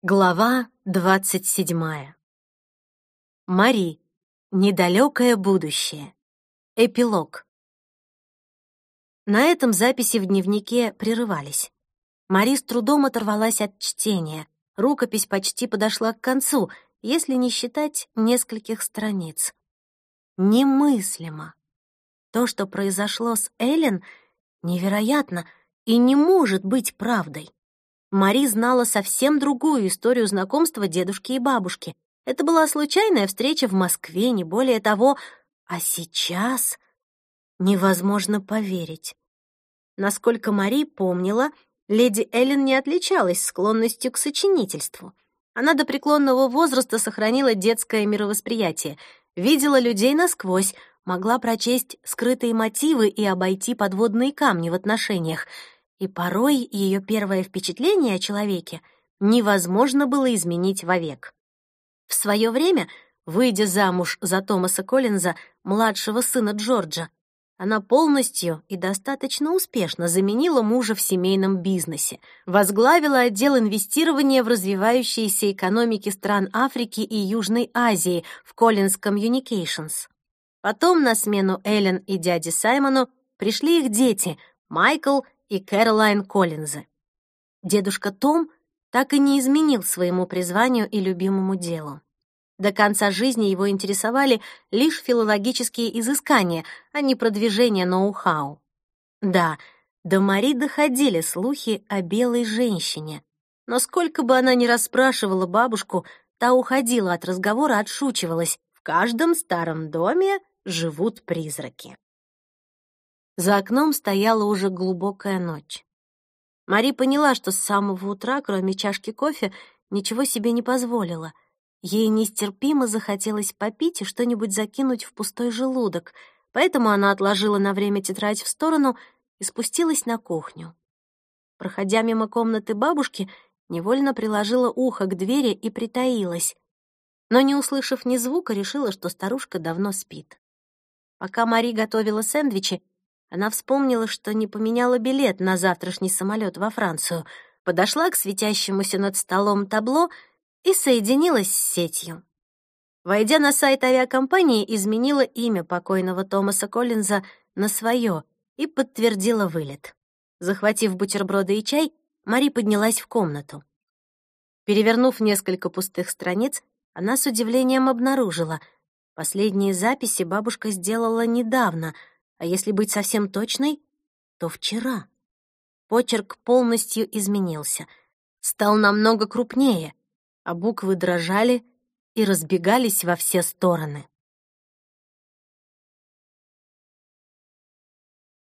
Глава 27. Мари. Недалекое будущее. Эпилог. На этом записи в дневнике прерывались. Мари с трудом оторвалась от чтения. Рукопись почти подошла к концу, если не считать нескольких страниц. Немыслимо. То, что произошло с Эллен, невероятно и не может быть правдой. Мари знала совсем другую историю знакомства дедушки и бабушки. Это была случайная встреча в Москве, не более того. А сейчас невозможно поверить. Насколько Мари помнила, леди Эллен не отличалась склонностью к сочинительству. Она до преклонного возраста сохранила детское мировосприятие, видела людей насквозь, могла прочесть скрытые мотивы и обойти подводные камни в отношениях. И порой ее первое впечатление о человеке невозможно было изменить вовек. В свое время, выйдя замуж за Томаса Коллинза, младшего сына Джорджа, она полностью и достаточно успешно заменила мужа в семейном бизнесе, возглавила отдел инвестирования в развивающиеся экономики стран Африки и Южной Азии в Collins Communications. Потом на смену Эллен и дяде Саймону пришли их дети Майкл и Кэролайн Коллинзы. Дедушка Том так и не изменил своему призванию и любимому делу. До конца жизни его интересовали лишь филологические изыскания, а не продвижение ноу-хау. Да, до Мари доходили слухи о белой женщине, но сколько бы она ни расспрашивала бабушку, та уходила от разговора, отшучивалась: в каждом старом доме живут призраки. За окном стояла уже глубокая ночь. Мари поняла, что с самого утра, кроме чашки кофе, ничего себе не позволила. Ей нестерпимо захотелось попить и что-нибудь закинуть в пустой желудок, поэтому она отложила на время тетрадь в сторону и спустилась на кухню. Проходя мимо комнаты бабушки, невольно приложила ухо к двери и притаилась, но, не услышав ни звука, решила, что старушка давно спит. Пока Мари готовила сэндвичи, она вспомнила, что не поменяла билет на завтрашний самолет во Францию, подошла к светящемуся над столом табло и соединилась с сетью. Войдя на сайт авиакомпании, изменила имя покойного Томаса Коллинза на свое и подтвердила вылет. Захватив бутерброды и чай, Мари поднялась в комнату. Перевернув несколько пустых страниц, она с удивлением обнаружила: последние записи бабушка сделала недавно, а если быть совсем точной, то вчера. Почерк полностью изменился, стал намного крупнее, а буквы дрожали и разбегались во все стороны.